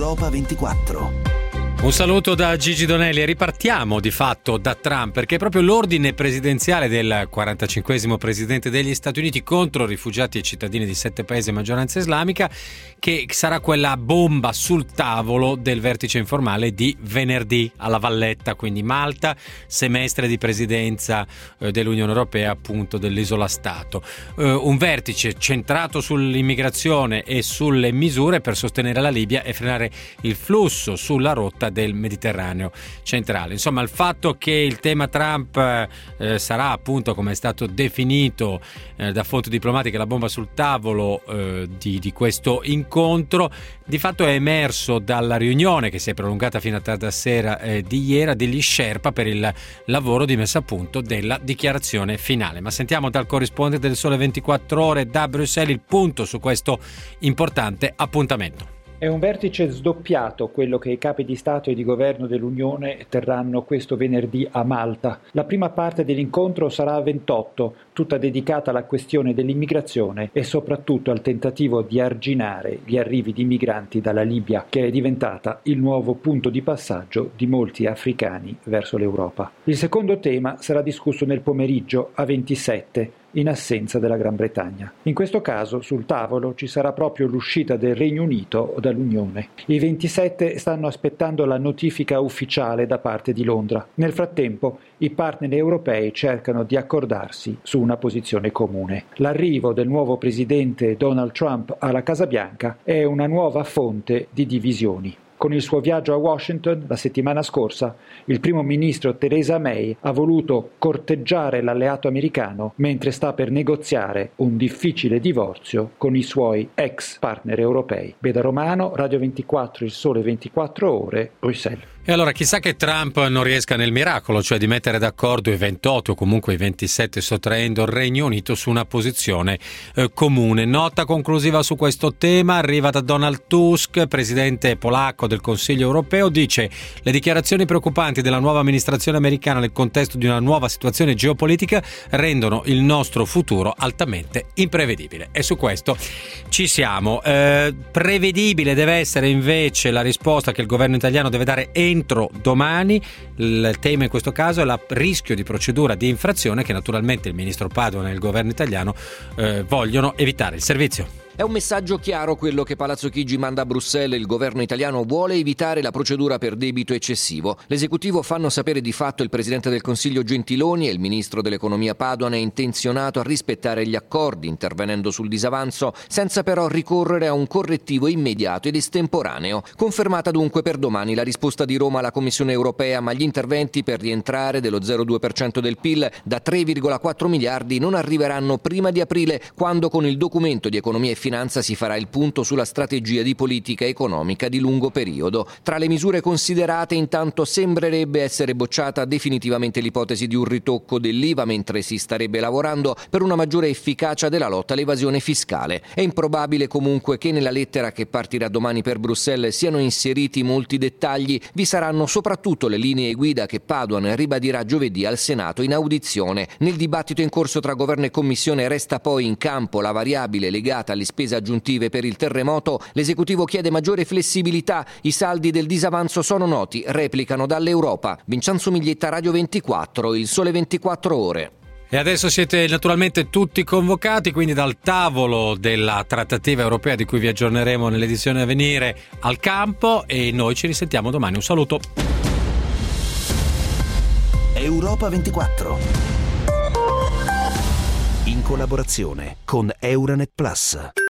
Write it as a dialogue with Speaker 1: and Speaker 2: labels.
Speaker 1: Europa 24.
Speaker 2: Un saluto da Gigi Donelli e ripartiamo di fatto da Trump, perché è proprio l'ordine presidenziale del 45esimo presidente degli Stati Uniti contro rifugiati e cittadini di 7 paesi a maggioranza islamica che sarà quella bomba sul tavolo del vertice informale di venerdì a La Valletta, quindi Malta, semestre di presidenza dell'Unione Europea, appunto dell'isola Stato. Un vertice centrato sull'immigrazione e sulle misure per sostenere la Libia e frenare il flusso sulla rotta del Mediterraneo centrale. Insomma, il fatto che il tema Trump sarà, appunto, come è stato definito da fonti diplomatiche, la bomba sul tavolo di questo incontro, di fatto è emerso dalla riunione che si è prolungata fino a tarda sera di ieri degli Sherpa per il lavoro di messa a punto della dichiarazione finale. Ma sentiamo dal corrispondente del Sole 24 Ore da Bruxelles il punto su questo importante appuntamento.
Speaker 3: È un vertice sdoppiato quello che i capi di Stato e di Governo dell'Unione terranno questo venerdì a Malta. La prima parte dell'incontro sarà a 28, tutta dedicata alla questione dell'immigrazione e soprattutto al tentativo di arginare gli arrivi di migranti dalla Libia, che è diventata il nuovo punto di passaggio di molti africani verso l'Europa. Il secondo tema sarà discusso nel pomeriggio a 27, in assenza della Gran Bretagna. In questo caso sul tavolo ci sarà proprio l'uscita del Regno Unito dall'Unione. I 27 stanno aspettando la notifica ufficiale da parte di Londra. Nel frattempo i partner europei cercano di accordarsi su una posizione comune. L'arrivo del nuovo presidente Donald Trump alla Casa Bianca è una nuova fonte di divisioni. Con il suo viaggio a Washington la settimana scorsa, il primo ministro Theresa May ha voluto corteggiare l'alleato americano mentre sta per negoziare un difficile divorzio con i suoi ex partner europei. Beda Romano, Radio 24, Il Sole 24 Ore, Bruxelles.
Speaker 2: E allora chissà che Trump non riesca nel miracolo, cioè di mettere d'accordo i 28 o comunque i 27, sottraendo il Regno Unito su una posizione comune. Nota conclusiva su questo tema arriva da Donald Tusk, presidente polacco del Consiglio europeo. Dice: le dichiarazioni preoccupanti della nuova amministrazione americana nel contesto di una nuova situazione geopolitica rendono il nostro futuro altamente imprevedibile. E su questo ci siamo. Prevedibile deve essere invece la risposta che il governo italiano deve dare entro domani. Il tema in questo caso è il rischio di procedura di infrazione che naturalmente il ministro Padoan e il governo italiano vogliono evitare. Il servizio.
Speaker 4: È un messaggio chiaro quello che Palazzo Chigi manda a Bruxelles. Il governo italiano vuole evitare la procedura per debito eccessivo. L'esecutivo fanno sapere di fatto il presidente del Consiglio Gentiloni e il ministro dell'economia Padoan è intenzionato a rispettare gli accordi, intervenendo sul disavanzo, senza però ricorrere a un correttivo immediato ed estemporaneo. Confermata dunque per domani la risposta di Roma alla Commissione europea, ma gli interventi per rientrare dello 0,2% del PIL da 3,4 miliardi non arriveranno prima di aprile, quando con il documento di economia e finanza si farà il punto sulla strategia di politica economica di lungo periodo. Tra le misure considerate, intanto, sembrerebbe essere bocciata definitivamente l'ipotesi di un ritocco dell'IVA, mentre si starebbe lavorando per una maggiore efficacia della lotta all'evasione fiscale. È improbabile comunque che nella lettera che partirà domani per Bruxelles siano inseriti molti dettagli. Vi saranno soprattutto le linee guida che Padoan ribadirà giovedì al Senato in audizione. Nel dibattito in corso tra governo e commissione resta poi in campo la variabile legata alle spese aggiuntive per il terremoto. L'esecutivo chiede maggiore flessibilità. I saldi del disavanzo sono noti, replicano dall'Europa. Vincenzo Miglietta, Radio 24, Il Sole 24 Ore.
Speaker 2: E adesso siete naturalmente tutti convocati, quindi dal tavolo della trattativa europea di cui vi aggiorneremo nell'edizione a venire al campo, e noi ci risentiamo domani. Un saluto.
Speaker 1: Europa 24, in collaborazione con Euranet Plus.